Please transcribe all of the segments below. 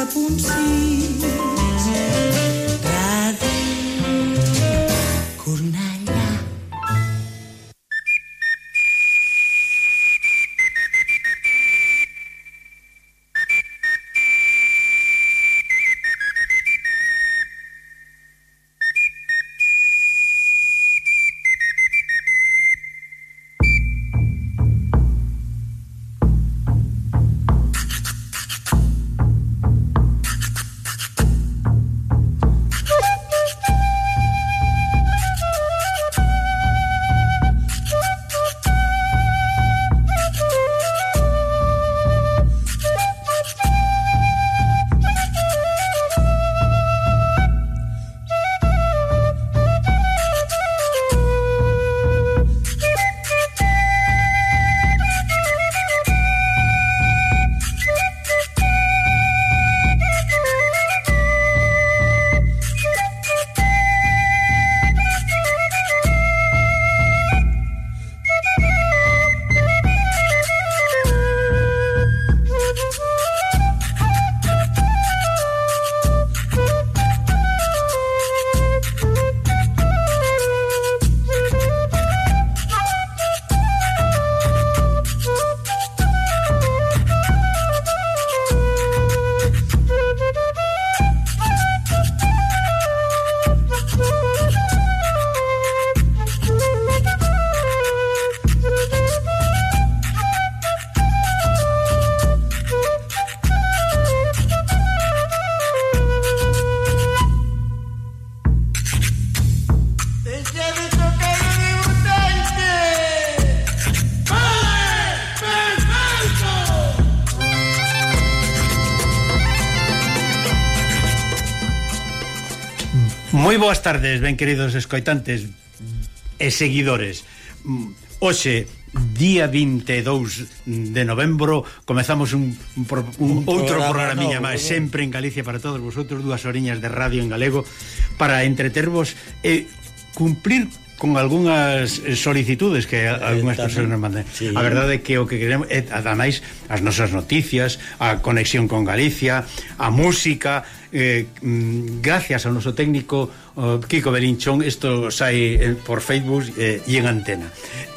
puncís Ràdio Cornellà. Moi boas tardes, ben queridos escoitantes e seguidores. Hoxe, día 22 de novembro, comezamos un outro programiña máis, sempre en Galicia para todos vosotros, 2 horiñas de radio en galego para entretervos e cumplir con algunhas solicitudes que algunhas persoas nos mandan. Sí. A verdade é que o que queremos é, ademais, as nosas noticias, a conexión con Galicia, a música. Gracias ao noso técnico Kiko Belinchón, isto sai por Facebook e en antena.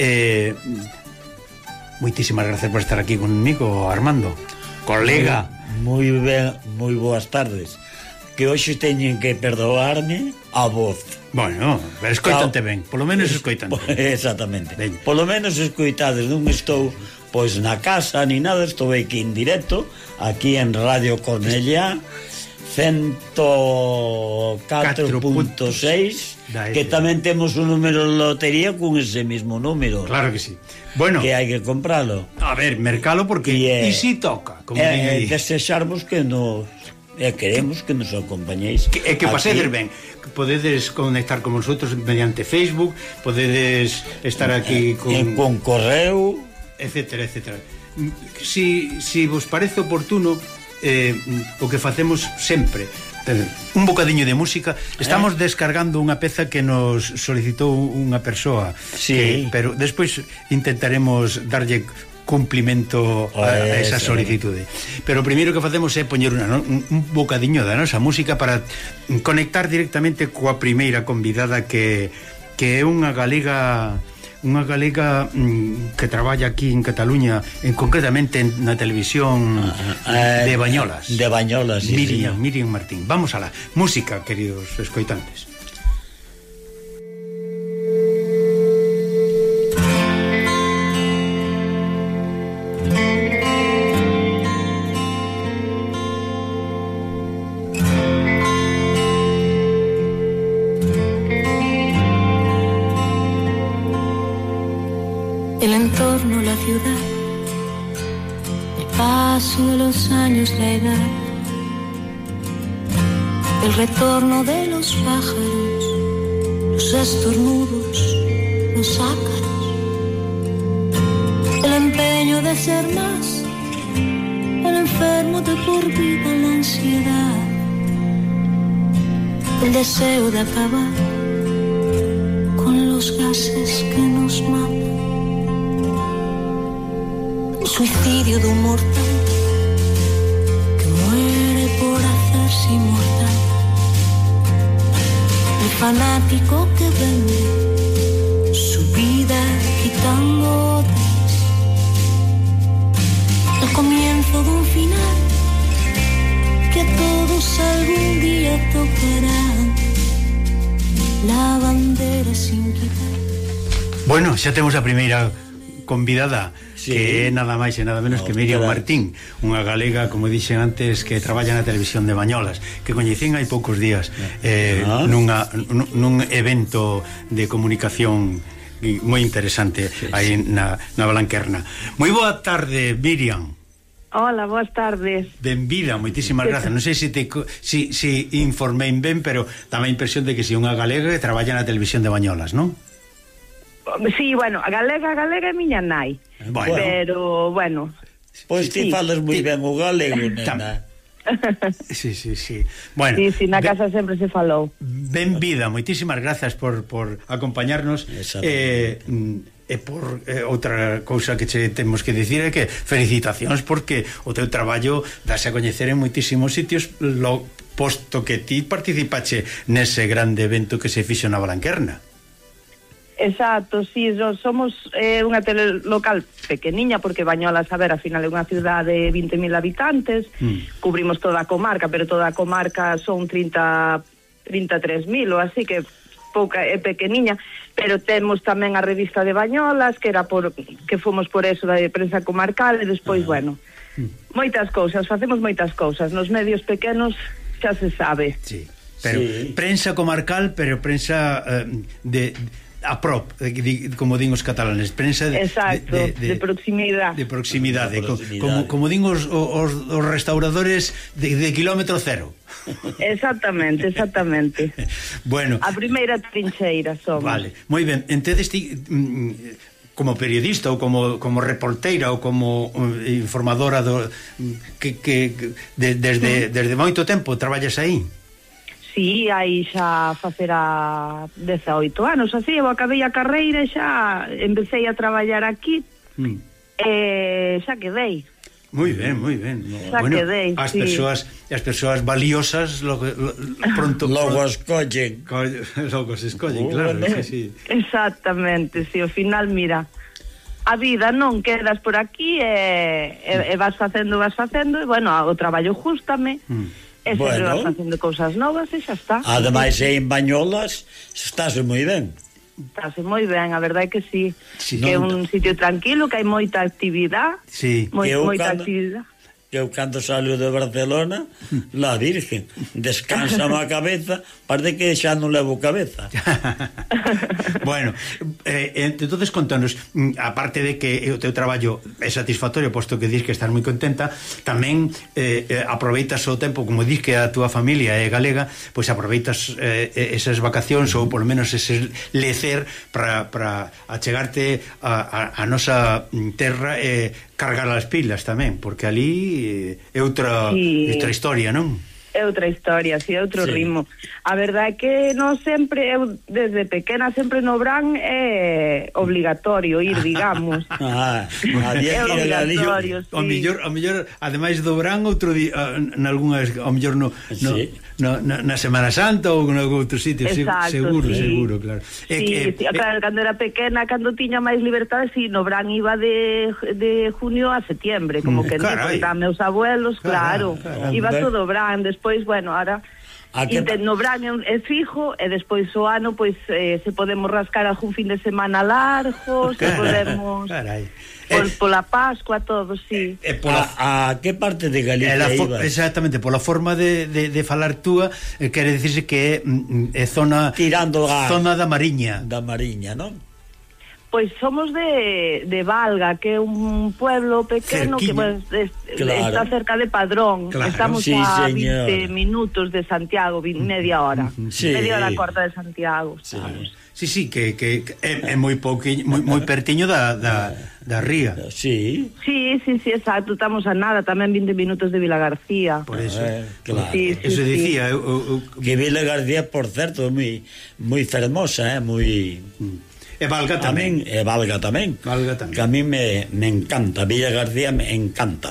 Moitísimas gracias por estar aquí conmigo, Armando, colega. Moi ben, moi boas tardes. Que hoxe teñen que perdoarme a voz. Bueno, escoitante ben, polo menos escoitante. Exactamente. Ben. Polo menos escoitades, non estou pois na casa ni nada, estou aquí en directo, aquí en Radio Cornellá 104.6, que tamén temos un número de lotería con ese mismo número. Claro que sí. Bueno, que hai que compralo. A ver, mercalo porque e si toca, como desexarvos que nos queremos que nos acompañéis. Que pasedes ben. Podedes conectar con nosotros mediante Facebook, podedes estar aquí con correo, etcétera, etcétera. Si vos parece oportuno, o que facemos sempre, un bocadiño de música. Estamos descargando unha peza que nos solicitou unha persoa, sí. Pero despois intentaremos darlle cumplimento a esa solicitude. Pero o primeiro que facemos é poñer un bocadiño da nosa música para conectar directamente coa primeira convidada que é unha galega que traballa aquí en Cataluña, concretamente na televisión de Bañolas. De Bañolas, sí, Miriam Martín. Vamos a la música, queridos escoitantes. El entorno, la ciudad, el paso de los años, la edad, el retorno de los pájaros, los estornudos, los ácaros, el empeño de ser más, el enfermo de por vida, la ansiedad, el deseo de acabar con los gases que nos matan. Suicidio de un mortal que muere por fanático que vende su vida quitando horas. El comienzo de un final que a todos algún día tocará. La bandera sin quitar. Bueno, xa temos a primeira convidada, sí, que é nada máis e nada menos que Miriam Martín, unha galega, como dixen antes, que traballa na televisión de Bañolas, que coñecín hai poucos días nun evento de comunicación moi interesante aí na Blanquerna. Moi boa tarde, Miriam. Hola, boas tardes. Benvida, moitísimas grazas. Non sei se informei ben, pero dá a impresión de que si unha galega que traballa na televisión de Bañolas, non? Sí, bueno, a galega é miña nai. Bueno. Pero, bueno. Pois ti falas moi ben o galego, nena. Sí. Bueno, sí, na casa sempre se falou. Benvida, moitísimas grazas por acompañarnos. Por outra cousa que che temos que dicir é que felicitacións, porque o teu traballo dase a coñecer en moitísimos sitios, posto que ti participache nese grande evento que se fixo na Blanquerna. Exacto, sí, somos unha tele local pequeniña, porque Bañolas, a ver, a final é unha cidade de 20.000 habitantes, cubrimos toda a comarca, pero toda a comarca son 33.000 ou así, que pouca é pequeniña, pero temos tamén a revista de Bañolas, que fomos por eso da prensa comarcal, e despois, bueno, moitas cousas, facemos moitas cousas, nos medios pequenos xa se sabe. Sí, pero prensa comarcal, pero prensa a prop, como din os catalanes, prensa de proximidade. De proximidade, como din os restauradores de kilómetro cero. Exactamente. Bueno, a primeira trincheira somos. Vale, moi ben. Entonces como periodista ou como reporteira ou como informadora desde moito tempo traballas aí? Sí, aí xa facerá 18 anos, así, eu acabei a carreira e xa empecé a traballar aquí, xa quedei. Moi ben. Xa bueno, quedei, as persoas valiosas pronto logo escollen. Logo se escollen, claro, sí. Exactamente, sí, ao final, mira, a vida non quedas por aquí e vas facendo, e bueno, o traballo jústame. E sempre vas facendo cousas novas e xa está. Ademais, en Bañolas estás moi ben. Estás moi ben, a verdade é que sí, que é un sitio tranquilo, que hai moita actividade, moita actividade. Eu cando salio de Barcelona, la Virgen, descansa a cabeza, parece que xa non levo cabeza. Bueno, entonces contanos, aparte de que o teu traballo é satisfactorio, posto que dis que estás moi contenta, tamén aproveitas o tempo, como dis que a túa familia é galega, pois aproveitas esas vacacións ou polo menos ese lecer para achegarte a nosa terra e cargar as pilas tamén, porque ali é outra historia, non? É outra historia, sí, é outro ritmo. A verdade é que non sempre, eu desde pequena sempre no Brán é obligatorio ir, digamos. É obligatorio, sí. O mellor, ademais do Brán, outro día, nalgunhas, o mellor na Semana Santa ou en outro sitio. Exacto, seguro, claro. Claro, cando era pequena, cando tiña máis libertade, sí, no Brán iba de junio a septiembre, como que eran meus abuelos, claro, iba todo Brán. Despois, bueno, ahora no Brán é fijo, e despois o ano, pois, se podemos rascar algún fin de semana largo, se podemos pola Pascua, todo, sí. A que parte de Galicia ibas? Exactamente, pola forma de falar túa, quere dicirse que é zona tirando zona da Mariña. Da Mariña, non? Pois somos de Valga, que é un pueblo pequeno que está cerca de Padrón. Estamos a 20 minutos de Santiago, media hora. Media hora corta de Santiago. Sí, que é moi pertiño da ría. Sí, exacto, estamos a nada, tamén 20 minutos de Vila García. Por eso, claro. Eso dicía que Vila García, por certo, moi fermosa, moi... E Valga tamén. Que a mí me encanta, Villa García me encántame.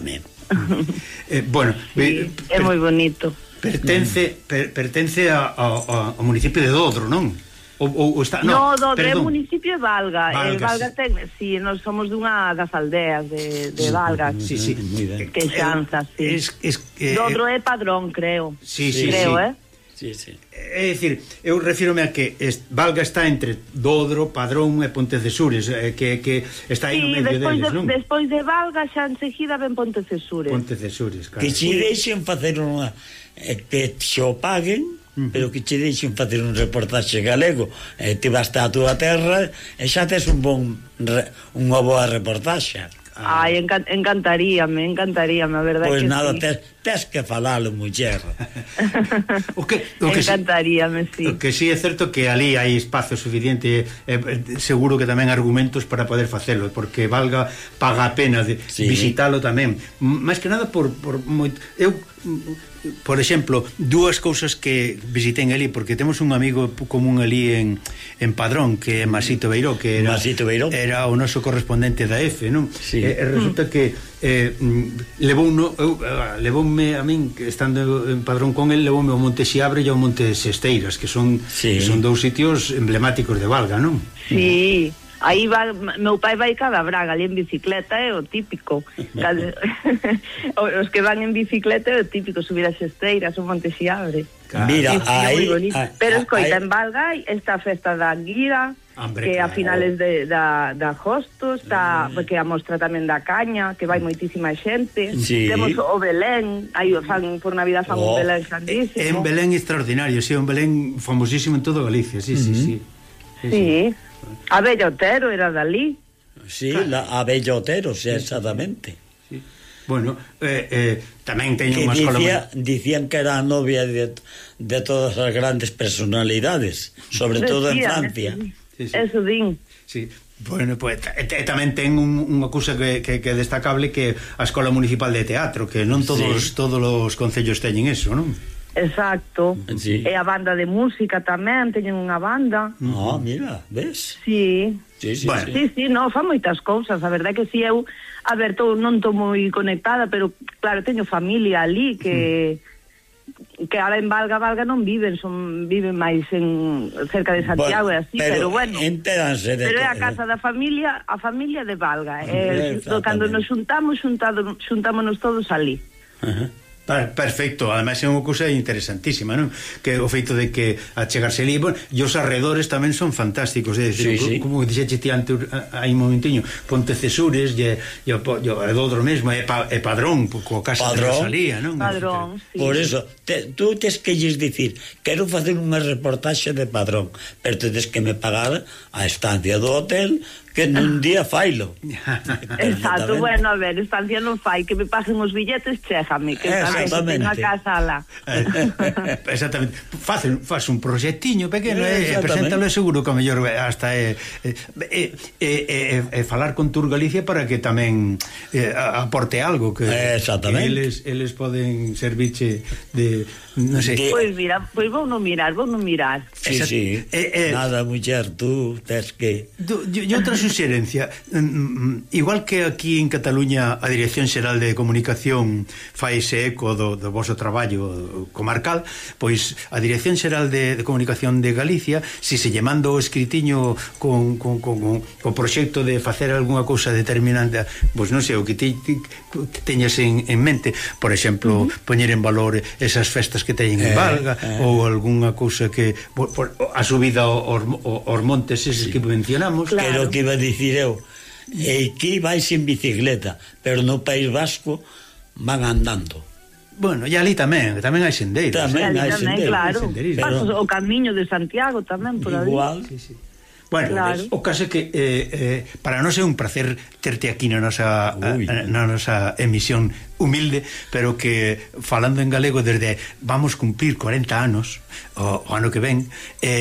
Bueno, sí, é moi bonito. Pertence ao municipio de Dodro, non? Ou está, no, Dodro é municipio de Valga. Valga, ten, sí, nós somos dunha das aldeas de Valga. Sí, que xanza, sí. Dodro é Padrón, creo. Sí, creo, Sí, sí. É dicir, eu refírome a que Valga está entre Dodro, Padrón e Pontecesures, que está aí no medio deles, non? Despois de Valga xa enseguida ven Pontecesures. Pontecesures, claro. Que che deixen facer unha que xo paguen, pero que che deixen facer un reportaxe galego, te vas a túa terra e xa tes unha boa reportaxe. Ai, encantaríame, a verdade pois que nada, sí. tes que falalo, muller. Encantaríame, sí. O que sí é certo que ali hai espazo suficiente, seguro que tamén argumentos para poder facelo, porque valga, paga a pena de visitalo tamén. Máis que nada por exemplo, dúas cousas que visitei ali, porque temos un amigo común ali en Padrón, que é Masito Beiró, que era o noso correspondente da EFE, non? Sí. Resulta que levoume a min, estando en Padrón con el, levoume ao Monte Xiabre e ao Monte Sesteiras, que son dous sitios emblemáticos de Valga, non? Sí. Aí meu pai vai cada Braga ali en bicicleta, é o típico. Os que van en bicicleta é o típico, subir as Esteiras, o Monte Xiabre. Mira, aí pero escoita, en Valga esta festa da Anguira, que a finales de agosto está, que a mostra tamén da caña, que vai moitísima xente. Temos o Belén, aí fan por Navidad fan un Belén grandísimo. En Belén extraordinario, un Belén famosísimo en todo Galicia, sí. A Bella Otero era dali. Sí, a Bella Otero, exactamente. Sí. Bueno, tamén teño unha escola... Dicían que era a novia de todas as grandes personalidades, sobre todo en Francia. Eso din. Sí. Bueno, pues tamén ten unha cousa que é destacable, que a Escola Municipal de Teatro, que non todos os concellos teñen eso, non? Exacto. E a banda de música tamén, teñen unha banda. Mira, ves? Sí. Bueno. Sí, no, fan moitas cousas. A verdade é que si eu, non estou moi conectada, pero claro, teño familia ali que ahora en Valga non viven, viven máis cerca de Santiago e así, pero bueno. Pero é a casa da familia, a familia de Valga. Cando nos xuntámonos todos ali. Perfecto, ademais é unha cousa interesantísima, non? Que o feito de que achegarse ali, bueno, e os arredores tamén son fantásticos, como dixeche ti antes hai un momentiño, Pontecesures e o Dodro mesmo, e Padrón, coa casa de Rosalía, non? Padrón, sí. Por eso, tú tes que lles dicir, quero facer unha reportaxe de Padrón, pero tedes que me pagar a estancia do hotel, que nun día failo. Exacto, bueno, a ver, estancia non fai, que me paguen os billetes, chéjame, que exactamente. Tengo a casa alá. Exactamente. Faz un proxectiño pequeno e preséntalo, seguro que a mellor hasta falar con Tour Galicia para que tamén aporte algo, que eles poden servirche de, non sei. Pois mira, vou non mirar. Sí. Nada, muller, tú tes que... E outra suxerencia, igual que aquí en Cataluña a Dirección Xeral de Comunicación faise eco do voso traballo comarcal, pois a Dirección Xeral de Comunicación de Galicia, se lle manda o escritiño con proxecto de facer algunha cousa determinante, pois non sei, o que teñas en mente, por exemplo, poñer en valor esas festas que teñen en Valga, ou algunha cousa que a subida aos montes eses que mencionamos. Pero que iba a dicir eu, que vais en bicicleta, pero no País Vasco van andando. Bueno, e ali tamén hai sendeiros. Tamén hai sendeiros, claro. O camiño de Santiago tamén por ali. Igual. Sí. Bueno, claro. O caso é que para nós é un placer terte aquí na nosa emisión humilde, pero que falando en galego desde vamos cumplir 40 anos o ano que ven,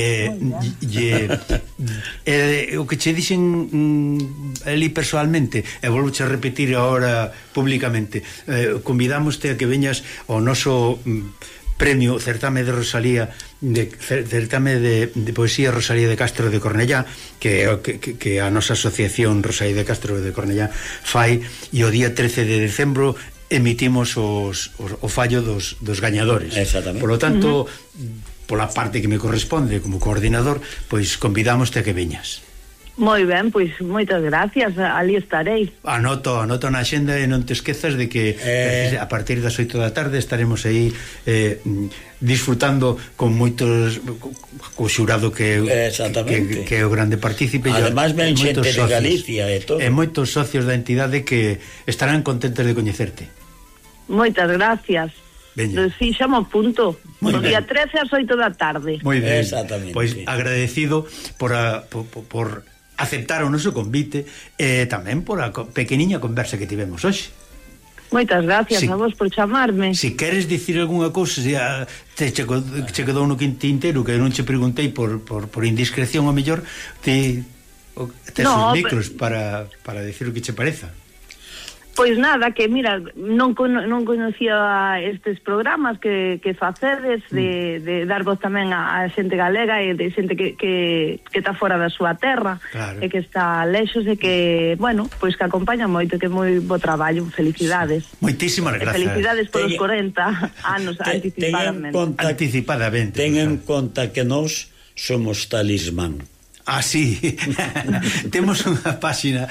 o que che dixen ali personalmente, e volvoche a repetir agora públicamente, convidámoste a que veñas ao noso premio Certame de Rosalía, Certame de Poesía Rosalía de Castro de Cornellá, que a nosa asociación Rosalía de Castro de Cornellá fai, e o día 13 de decembro emitimos o fallo dos gañadores. Exactamente. Por lo tanto, pola parte que me corresponde como coordinador, pois convidámoste a que veñas. Moi ben, pois moitas gracias, ali estarei. Anoto na axenda e non te esquezas de que a partir das 8 da tarde estaremos aí disfrutando con moitos co xurado que é o grande partícipe. Además ven xente de Galicia e todo. E moitos socios da entidade que estarán contentos de coñecerte. Moitas gracias. Veña. Fixamos punto. O día 13 ás 8 da tarde. Moi ben. Exactamente. Pois agradecido por aceptar o noso convite e tamén por a pequeniña conversa que tivemos hoxe. Moitas gracias a vos por chamarme. Si queres dicir algunha cousa, che quedou no tintero que non che preguntei por indiscreción, o mellor tes os micros para dicir o que che pareza. Pois nada, que mira, non coñecía estes programas que facedes de dar voz tamén a xente galega e de xente que está fora da súa terra, claro, e que está lexos e que, bueno, pois que acompaña moito, que é moi bo traballo, felicidades. Moitísimas gracias. Felicidades polos 40 anos anticipadamente. Ten en conta que nós somos talismán. Ah, sí. Temos unha páxina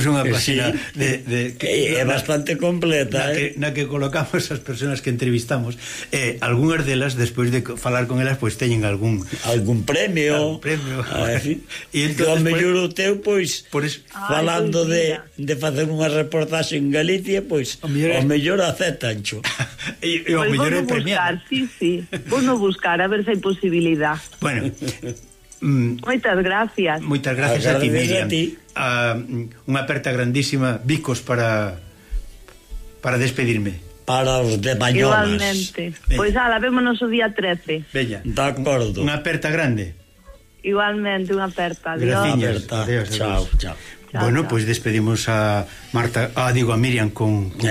é bastante completa, na que colocamos as persoas que entrevistamos, algunhas delas, despois de falar con elas, pois teñen algún premio. E entón, ao mellor o teu, pois, falando de facer unha reportaxe en Galicia, pois, ao mellor aceptancho. E ao mellor é premiado. Sí. Vou no buscar, a ver se hai posibilidad. Bueno, moitas gracias. Moitas gracias a ti, Miriam. Unha aperta grandísima, bicos para despedirme. Para os de Bañolas. Igualmente. Pois vémonos o día 13. Bella. De acordo. Unha aperta grande. Igualmente, unha aperta. Graciñas. Chao. Bueno, pois despedimos a Marta, a Miriam con